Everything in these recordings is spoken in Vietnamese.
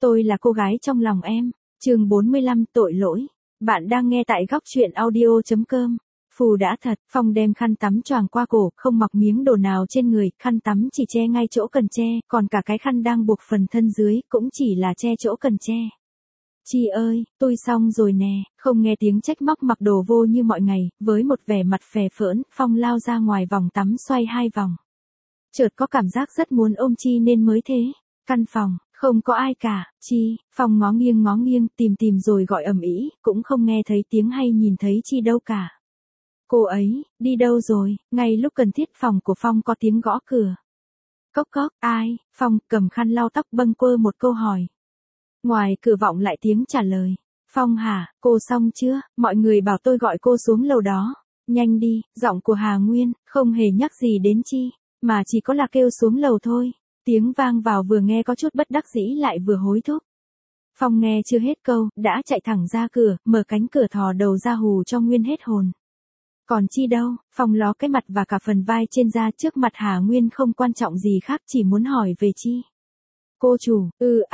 tôi là cô gái trong lòng em. Chương 45 tội lỗi. Bạn đang nghe tại góc truyện audio.com. Phù đã thật, Phong đem khăn tắm choàng qua cổ, không mặc miếng đồ nào trên người, khăn tắm chỉ che ngay chỗ cần che, còn cả cái khăn đang buộc phần thân dưới, cũng chỉ là che chỗ cần che. Chi ơi, tôi xong rồi nè, không nghe tiếng trách móc mặc đồ vô như mọi ngày, với một vẻ mặt phè phỡn, Phong lao ra ngoài vòng tắm xoay 2 vòng. Chợt có cảm giác rất muốn ôm Chi nên mới thế. Căn phòng, không có ai cả, Chi, Phong ngó nghiêng, tìm rồi gọi ầm ĩ, cũng không nghe thấy tiếng hay nhìn thấy Chi đâu cả. Cô ấy, đi đâu rồi? Ngay lúc cần thiết phòng của Phong có tiếng gõ cửa. Cốc cốc, ai? Phong cầm khăn lau tóc bâng quơ một câu hỏi. Ngoài cửa vọng lại tiếng trả lời. Phong hả, cô xong chưa? Mọi người bảo tôi gọi cô xuống lầu đó. Nhanh đi, giọng của Hà Nguyên, không hề nhắc gì đến Chi, mà chỉ có là kêu xuống lầu thôi. Tiếng vang vào vừa nghe có chút bất đắc dĩ lại vừa hối thúc. Phong nghe chưa hết câu, đã chạy thẳng ra cửa, mở cánh cửa thò đầu ra hù cho Nguyên hết hồn. Còn Chi đâu? Phong ló cái mặt và cả phần vai trên ra trước mặt Hà Nguyên không quan trọng gì khác, chỉ muốn hỏi về Chi. Cô chủ,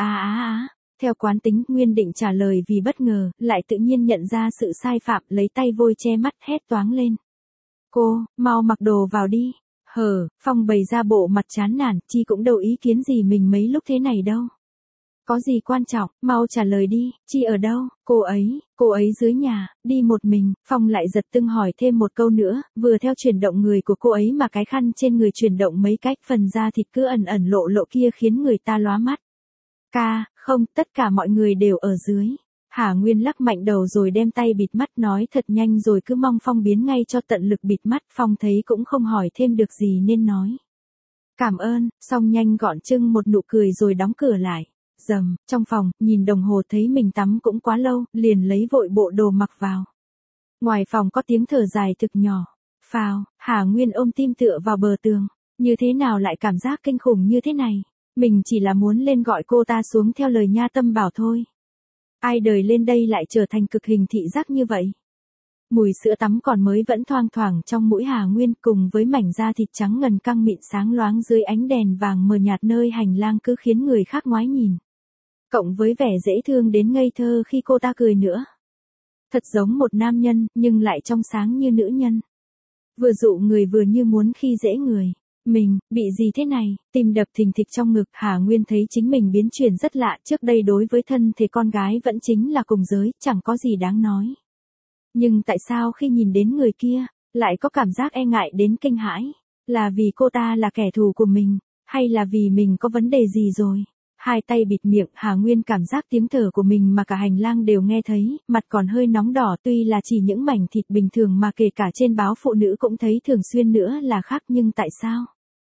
Theo quán tính, Nguyên định trả lời vì bất ngờ, lại tự nhiên nhận ra sự sai phạm, lấy tay vôi che mắt hét toáng lên. Cô, mau mặc đồ vào đi. Phong bày ra bộ mặt chán nản, Chi cũng đâu ý kiến gì mình mấy lúc thế này đâu. Có gì quan trọng, mau trả lời đi, Chi ở đâu? Cô ấy dưới nhà, đi một mình. Phong lại giật tưng hỏi thêm một câu nữa, vừa theo chuyển động người của cô ấy mà cái khăn trên người chuyển động mấy cách, phần da thịt cứ ẩn lộ kia khiến người ta lóa mắt. Không, tất cả mọi người đều ở dưới. Hà Nguyên lắc mạnh đầu rồi đem tay bịt mắt nói thật nhanh rồi cứ mong Phong biến ngay cho tận lực bịt mắt. Phong thấy cũng không hỏi thêm được gì nên nói. Cảm ơn, xong nhanh gọn chưng một nụ cười rồi đóng cửa lại. Trong phòng, nhìn đồng hồ thấy mình tắm cũng quá lâu, liền lấy vội bộ đồ mặc vào. Ngoài phòng có tiếng thở dài thực nhỏ. Phào, Hà Nguyên ôm tim tựa vào bờ tường. Như thế nào lại cảm giác kinh khủng như thế này? Mình chỉ là muốn lên gọi cô ta xuống theo lời Nha Tâm bảo thôi. Ai đời lên đây lại trở thành cực hình thị giác như vậy? Mùi sữa tắm còn mới vẫn thoang thoảng trong mũi Hà Nguyên cùng với mảnh da thịt trắng ngần căng mịn sáng loáng dưới ánh đèn vàng mờ nhạt nơi hành lang cứ khiến người khác ngoái nhìn. Cộng với vẻ dễ thương đến ngây thơ khi cô ta cười nữa. Thật giống một nam nhân, nhưng lại trong sáng như nữ nhân. Vừa dụ người vừa như muốn khi dễ người. Mình, bị gì thế này? Tim đập thình thịch trong ngực, Hà Nguyên thấy chính mình biến chuyển rất lạ, trước đây đối với thân thể con gái vẫn chính là cùng giới, chẳng có gì đáng nói. Nhưng tại sao khi nhìn đến người kia, lại có cảm giác e ngại đến kinh hãi? Là vì cô ta là kẻ thù của mình, hay là vì mình có vấn đề gì rồi? Hai tay bịt miệng, Hà Nguyên cảm giác tiếng thở của mình mà cả hành lang đều nghe thấy, mặt còn hơi nóng đỏ, tuy là chỉ những mảnh thịt bình thường mà kể cả trên báo phụ nữ cũng thấy thường xuyên nữa là khác, nhưng tại sao?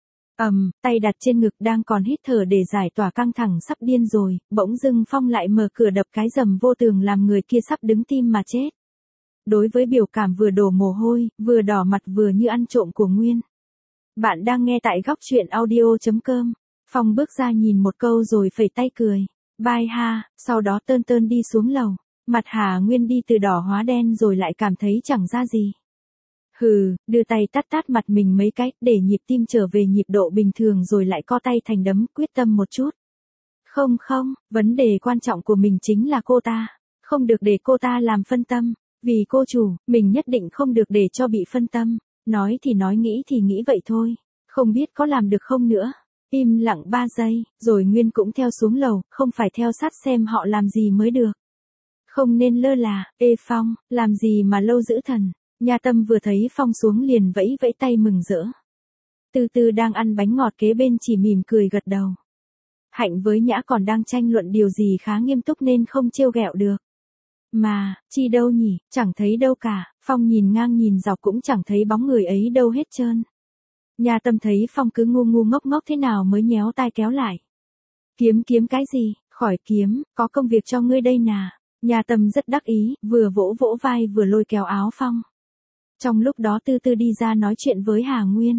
Tay đặt trên ngực đang còn hít thở để giải tỏa căng thẳng sắp điên rồi, bỗng dưng Phong lại mở cửa đập cái rầm vô tường làm người kia sắp đứng tim mà chết. Đối với biểu cảm vừa đổ mồ hôi, vừa đỏ mặt vừa như ăn trộm của Nguyên. Bạn đang nghe tại góc truyện audio.com. Phong bước ra nhìn một câu rồi phẩy tay cười. Bye ha, sau đó tơn đi xuống lầu. Mặt Hà Nguyên đi từ đỏ hóa đen rồi lại cảm thấy chẳng ra gì. Đưa tay tát mặt mình mấy cái, để nhịp tim trở về nhịp độ bình thường rồi lại co tay thành đấm, quyết tâm một chút. Không, vấn đề quan trọng của mình chính là cô ta. Không được để cô ta làm phân tâm. Vì cô chủ, mình nhất định không được để cho bị phân tâm. Nói thì nói, nghĩ thì nghĩ vậy thôi. Không biết có làm được không nữa. Im lặng 3 giây, rồi Nguyên cũng theo xuống lầu, không phải theo sát xem họ làm gì mới được. Không nên lơ là, Phong, làm gì mà lâu giữ thần. Nha Tâm vừa thấy Phong xuống liền vẫy tay mừng rỡ. Từ từ đang ăn bánh ngọt kế bên chỉ mỉm cười gật đầu. Hạnh với Nhã còn đang tranh luận điều gì khá nghiêm túc nên không trêu ghẹo được. Mà, Chi đâu nhỉ, chẳng thấy đâu cả, Phong nhìn ngang nhìn dọc cũng chẳng thấy bóng người ấy đâu hết trơn. Nha Tâm thấy Phong cứ ngu ngốc thế nào mới nhéo tai kéo lại. Kiếm cái gì, khỏi kiếm, có công việc cho ngươi đây nà. Nha Tâm rất đắc ý, vừa vỗ vai vừa lôi kéo áo Phong. Trong lúc đó từ từ đi ra nói chuyện với Hà Nguyên.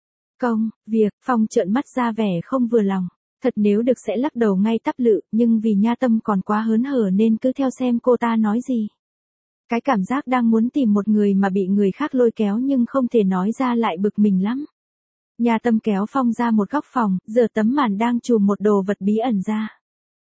Việc, Phong trợn mắt ra vẻ không vừa lòng. Thật nếu được sẽ lắc đầu ngay tắp lự, nhưng vì Nha Tâm còn quá hớn hở nên cứ theo xem cô ta nói gì. Cái cảm giác đang muốn tìm một người mà bị người khác lôi kéo nhưng không thể nói ra lại bực mình lắm. Nha Tâm kéo Phong ra một góc phòng, giờ tấm màn đang trùm một đồ vật bí ẩn ra.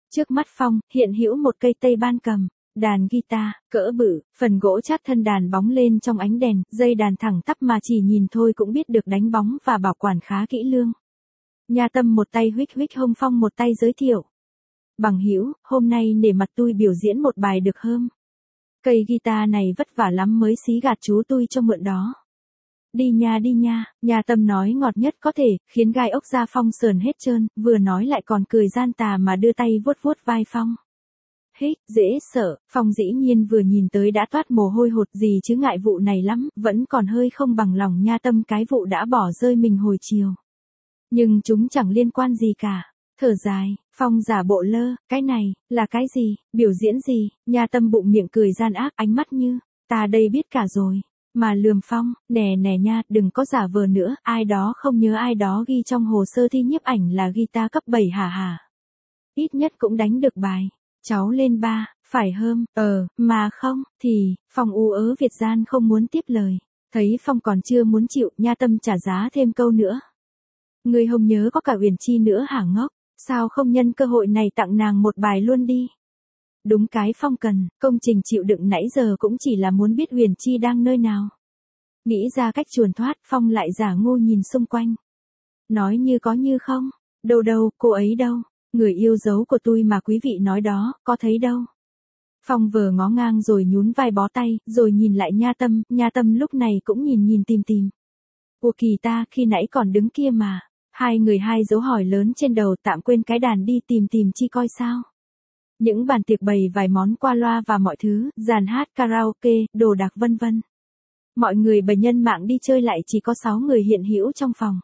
Trước mắt Phong, hiện hữu một cây tây ban cầm, đàn guitar, cỡ bự, phần gỗ chát thân đàn bóng lên trong ánh đèn, dây đàn thẳng tắp mà chỉ nhìn thôi cũng biết được đánh bóng và bảo quản khá kỹ lưỡng. Nha Tâm một tay huých huých hông Phong một tay giới thiệu. Bằng hữu, hôm nay nể mặt tui biểu diễn một bài được không? Cây guitar này vất vả lắm mới xí gạt chú tui cho mượn đó. Đi nha, Nha Tâm nói ngọt nhất có thể, khiến gai ốc da Phong sờn hết trơn, vừa nói lại còn cười gian tà mà đưa tay vuốt vuốt vai Phong. Hích, dễ sợ, Phong dĩ nhiên vừa nhìn tới đã toát mồ hôi hột gì chứ ngại vụ này lắm, vẫn còn hơi không bằng lòng Nha Tâm cái vụ đã bỏ rơi mình hồi chiều. Nhưng chúng chẳng liên quan gì cả. Thở dài, Phong giả bộ lơ, cái này, là cái gì, biểu diễn gì, Nha Tâm bụng miệng cười gian ác ánh mắt như, ta đây biết cả rồi. Mà lườm Phong, nè nha, đừng có giả vờ nữa, ai đó không nhớ ai đó ghi trong hồ sơ thi nhiếp ảnh là guitar cấp 7 hả? Ít nhất cũng đánh được bài. Cháu lên 3, phải hơm, mà không, thì, Phong u ớ Việt gian không muốn tiếp lời. Thấy Phong còn chưa muốn chịu, Nha Tâm trả giá thêm câu nữa. Người không nhớ có cả Uyển Chi nữa hả ngốc, sao không nhân cơ hội này tặng nàng một bài luôn đi. Đúng cái Phong cần, công trình chịu đựng nãy giờ cũng chỉ là muốn biết Uyển Chi đang nơi nào. Nghĩ ra cách chuồn thoát, Phong lại giả ngu nhìn xung quanh. Nói như có như không, đâu, cô ấy đâu, người yêu dấu của tôi mà quý vị nói đó, có thấy đâu. Phong vờ ngó ngang rồi nhún vai bó tay, rồi nhìn lại Nha Tâm lúc này cũng nhìn tìm. Ủa kỳ ta, khi nãy còn đứng kia mà. Hai người hai dấu hỏi lớn trên đầu tạm quên cái đàn đi tìm chi coi sao. Những bàn tiệc bày vài món qua loa và mọi thứ, dàn hát karaoke, đồ đạc vân vân. Mọi người bày nhân mạng đi chơi lại chỉ có 6 người hiện hữu trong phòng.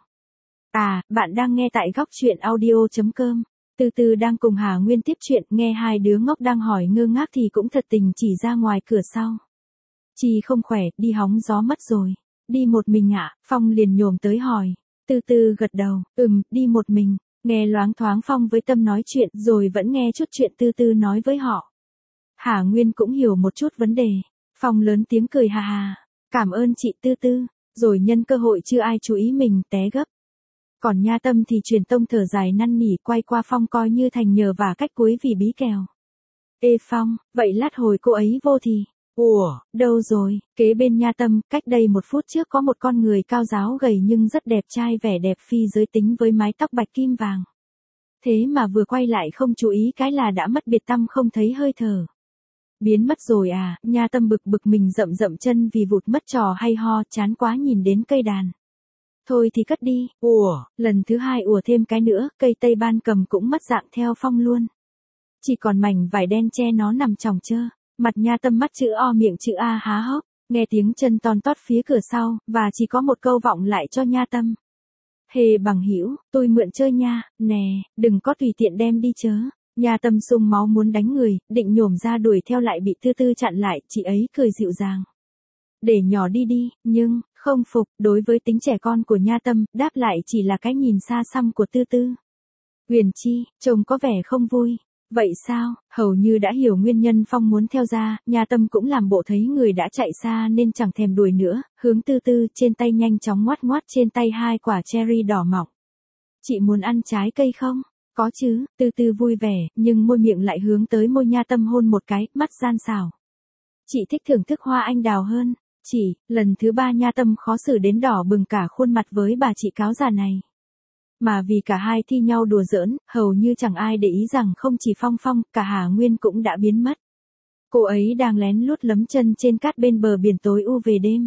Bạn đang nghe tại góc truyện audio.com. Từ đang cùng Hà Nguyên tiếp chuyện, nghe hai đứa ngốc đang hỏi ngơ ngác thì cũng thật tình chỉ ra ngoài cửa sau. Chi không khỏe, đi hóng gió mất rồi. Đi một mình ạ, Phong liền nhổm tới hỏi. Từ gật đầu, đi một mình. Nghe loáng thoáng Phong với Tâm nói chuyện rồi vẫn nghe chút chuyện Từ nói với họ. Hà Nguyên cũng hiểu một chút vấn đề. Phong lớn tiếng cười hà. Cảm ơn chị Từ. Rồi nhân cơ hội chưa ai chú ý mình té gấp. Còn Nha Tâm thì truyền tông thở dài năn nỉ quay qua Phong coi như thành nhờ vả cách cuối vì bí kèo. Ê Phong, vậy lát hồi cô ấy vô thì. Ủa, đâu rồi, kế bên Nha Tâm, cách đây 1 phút trước có một con người cao ráo gầy nhưng rất đẹp trai vẻ đẹp phi giới tính với mái tóc bạch kim vàng. Thế mà vừa quay lại không chú ý cái là đã mất biệt tăm không thấy hơi thở. Biến mất rồi à, Nha Tâm bực mình dậm chân vì vụt mất trò hay ho, chán quá nhìn đến cây đàn. Thôi thì cất đi, lần thứ 2 thêm cái nữa, cây tây ban cầm cũng mất dạng theo Phong luôn. Chỉ còn mảnh vải đen che nó nằm chòng chơ, mặt Nha Tâm mắt chữ O miệng chữ A há hốc, nghe tiếng chân ton tót phía cửa sau, và chỉ có một câu vọng lại cho Nha Tâm. Hề bằng hữu, tôi mượn chơi nha, nè, đừng có tùy tiện đem đi chớ. Nha Tâm sung máu muốn đánh người, định nhổm ra đuổi theo lại bị Từ chặn lại, chị ấy cười dịu dàng. Để nhỏ đi, nhưng, không phục, đối với tính trẻ con của Nha Tâm, đáp lại chỉ là cái nhìn xa xăm của Từ. Uyển Chi, trông có vẻ không vui. Vậy sao, hầu như đã hiểu nguyên nhân Phong muốn theo ra, Nha Tâm cũng làm bộ thấy người đã chạy xa nên chẳng thèm đuổi nữa, hướng Từ trên tay nhanh chóng ngoắt trên tay 2 quả cherry đỏ mọng. Chị muốn ăn trái cây không? Có chứ, Từ vui vẻ, nhưng môi miệng lại hướng tới môi Nha Tâm hôn một cái, mắt gian xảo. Chị thích thưởng thức hoa anh đào hơn. Chỉ, lần thứ 3 Nha Tâm khó xử đến đỏ bừng cả khuôn mặt với bà chị cáo già này. Mà vì cả hai thi nhau đùa giỡn, hầu như chẳng ai để ý rằng không chỉ Phong, cả Hà Nguyên cũng đã biến mất. Cô ấy đang lén lút lấm chân trên cát bên bờ biển tối u về đêm.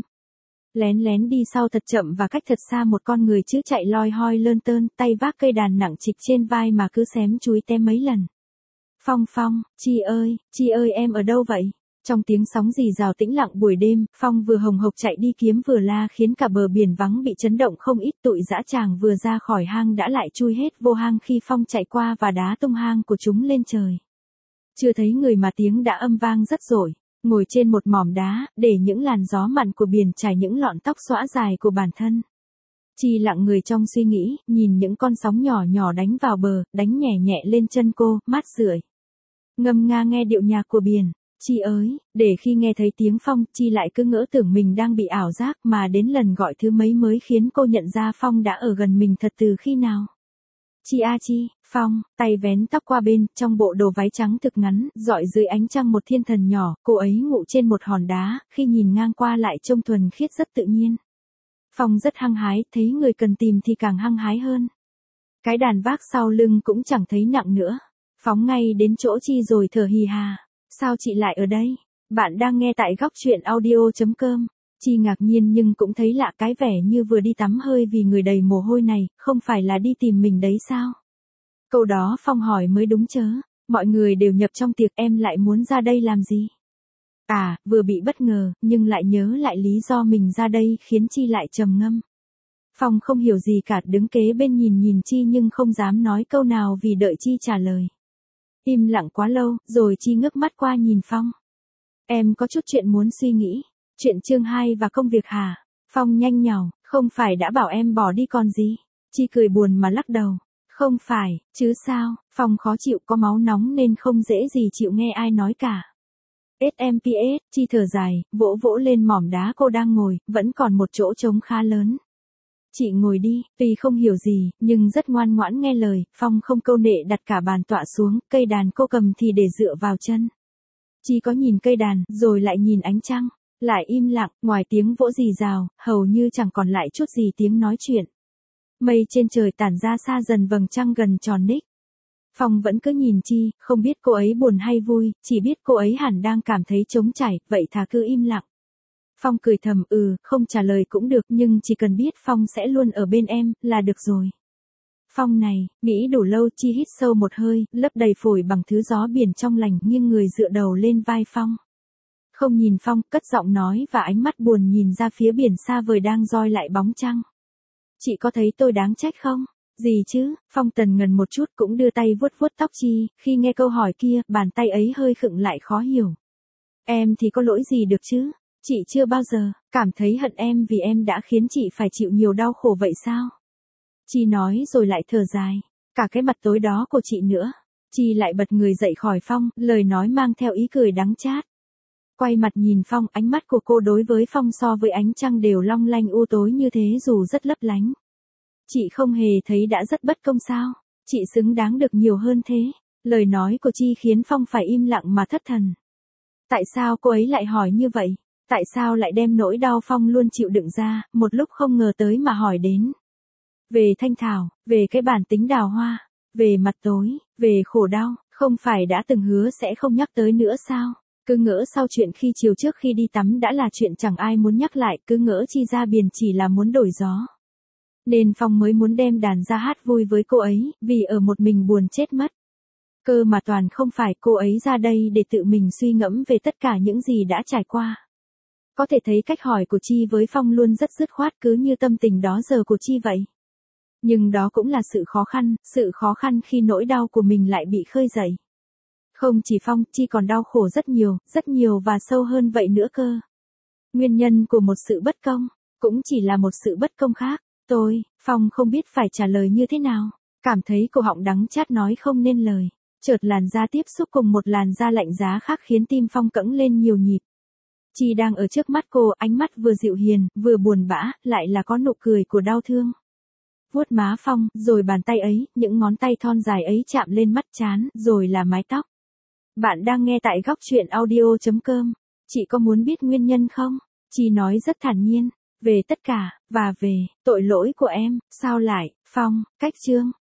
Lén đi sau thật chậm và cách thật xa một con người chứ chạy loi hoi lơn tơn, tay vác cây đàn nặng trịch trên vai mà cứ xém chúi tem mấy lần. Phong, Chi ơi em ở đâu vậy? Trong tiếng sóng rì rào tĩnh lặng buổi đêm, Phong vừa hồng hộc chạy đi kiếm vừa la khiến cả bờ biển vắng bị chấn động không ít, tụi dã tràng vừa ra khỏi hang đã lại chui hết vô hang khi Phong chạy qua và đá tung hang của chúng lên trời. Chưa thấy người mà tiếng đã âm vang rất rội, ngồi trên một mỏm đá, để những làn gió mặn của biển trải những lọn tóc xõa dài của bản thân. Chi lặng người trong suy nghĩ, nhìn những con sóng nhỏ đánh vào bờ, đánh nhẹ lên chân cô, mát rượi. Ngâm nga nghe điệu nhạc của biển. Chi ơi, để khi nghe thấy tiếng Phong, Chi lại cứ ngỡ tưởng mình đang bị ảo giác mà đến lần gọi thứ mấy mới khiến cô nhận ra Phong đã ở gần mình thật từ khi nào. Chi a chi, Phong, tay vén tóc qua bên, trong bộ đồ váy trắng thực ngắn, dọi dưới ánh trăng một thiên thần nhỏ, cô ấy ngủ trên một hòn đá, khi nhìn ngang qua lại trông thuần khiết rất tự nhiên. Phong rất hăng hái, thấy người cần tìm thì càng hăng hái hơn. Cái đàn vác sau lưng cũng chẳng thấy nặng nữa. Phóng ngay đến chỗ Chi rồi thở hì hà. Sao chị lại ở đây? Bạn đang nghe tại góc truyện audio.com. Chi ngạc nhiên nhưng cũng thấy lạ, cái vẻ như vừa đi tắm hơi vì người đầy mồ hôi này, không phải là đi tìm mình đấy sao? Câu đó Phong hỏi mới đúng chớ. Mọi người đều nhập trong tiệc, em lại muốn ra đây làm gì? À, vừa bị bất ngờ, nhưng lại nhớ lại lý do mình ra đây khiến Chi lại trầm ngâm. Phong không hiểu gì cả, đứng kế bên nhìn Chi nhưng không dám nói câu nào vì đợi Chi trả lời. Im lặng quá lâu, rồi Chi ngước mắt qua nhìn Phong. Em có chút chuyện muốn suy nghĩ. Chuyện chương 2 và công việc hả? Phong nhanh nhảu, không phải đã bảo em bỏ đi còn gì? Chi cười buồn mà lắc đầu. Không phải, chứ sao? Phong khó chịu, có máu nóng nên không dễ gì chịu nghe ai nói cả. SMPS, Chi thở dài, vỗ vỗ lên mỏm đá cô đang ngồi, vẫn còn một chỗ trống khá lớn. Chị ngồi đi, tuy không hiểu gì, nhưng rất ngoan ngoãn nghe lời, Phong không câu nệ đặt cả bàn tọa xuống, cây đàn cô cầm thì để dựa vào chân. Chi có nhìn cây đàn, rồi lại nhìn ánh trăng, lại im lặng, ngoài tiếng vỗ rì rào, hầu như chẳng còn lại chút gì tiếng nói chuyện. Mây trên trời tản ra xa dần, vầng trăng gần tròn ních. Phong vẫn cứ nhìn Chi, không biết cô ấy buồn hay vui, chỉ biết cô ấy hẳn đang cảm thấy trống trải, vậy thà cứ im lặng. Phong cười thầm, không trả lời cũng được, nhưng chỉ cần biết Phong sẽ luôn ở bên em, là được rồi. Phong này, nghĩ đủ lâu, Chi hít sâu một hơi, lấp đầy phổi bằng thứ gió biển trong lành, nghiêng người dựa đầu lên vai Phong. Không nhìn Phong, cất giọng nói và ánh mắt buồn nhìn ra phía biển xa vời đang roi lại bóng trăng. Chị có thấy tôi đáng trách không? Gì chứ? Phong tần ngần một chút cũng đưa tay vuốt vuốt tóc Chi, khi nghe câu hỏi kia, bàn tay ấy hơi khựng lại khó hiểu. Em thì có lỗi gì được chứ? Chị chưa bao giờ cảm thấy hận em vì em đã khiến chị phải chịu nhiều đau khổ vậy sao? Chi nói rồi lại thở dài. Cả cái mặt tối đó của chị nữa. Chi lại bật người dậy khỏi Phong, lời nói mang theo ý cười đắng chát. Quay mặt nhìn Phong, ánh mắt của cô đối với Phong so với ánh trăng đều long lanh u tối như thế dù rất lấp lánh. Chị không hề thấy đã rất bất công sao? Chị xứng đáng được nhiều hơn thế. Lời nói của Chi khiến Phong phải im lặng mà thất thần. Tại sao cô ấy lại hỏi như vậy? Tại sao lại đem nỗi đau Phong luôn chịu đựng ra, một lúc không ngờ tới mà hỏi đến? Về Thanh Thảo, về cái bản tính đào hoa, về mặt tối, về khổ đau, không phải đã từng hứa sẽ không nhắc tới nữa sao? Cứ ngỡ sau chuyện khi chiều trước khi đi tắm đã là chuyện chẳng ai muốn nhắc lại, cứ ngỡ Chi ra biển chỉ là muốn đổi gió. Nên Phong mới muốn đem đàn ra hát vui với cô ấy, vì ở một mình buồn chết mất. Cơ mà toàn không phải, cô ấy ra đây để tự mình suy ngẫm về tất cả những gì đã trải qua. Có thể thấy cách hỏi của Chi với Phong luôn rất dứt khoát, cứ như tâm tình đó giờ của Chi vậy. Nhưng đó cũng là sự khó khăn khi nỗi đau của mình lại bị khơi dậy. Không chỉ Phong, Chi còn đau khổ rất nhiều và sâu hơn vậy nữa cơ. Nguyên nhân của một sự bất công, cũng chỉ là một sự bất công khác. Phong không biết phải trả lời như thế nào. Cảm thấy cổ họng đắng chát nói không nên lời. Chợt làn da tiếp xúc cùng một làn da lạnh giá khác khiến tim Phong cẫng lên nhiều nhịp. Chi đang ở trước mắt cô, ánh mắt vừa dịu hiền, vừa buồn bã, lại là có nụ cười của đau thương. Vuốt má Phong, rồi bàn tay ấy, những ngón tay thon dài ấy chạm lên mắt trán, rồi là mái tóc. Bạn đang nghe tại góc truyện audio.com. Chị có muốn biết nguyên nhân không? Chi nói rất thản nhiên. Về tất cả, và về tội lỗi của em. Sao lại? Phong, cách chương.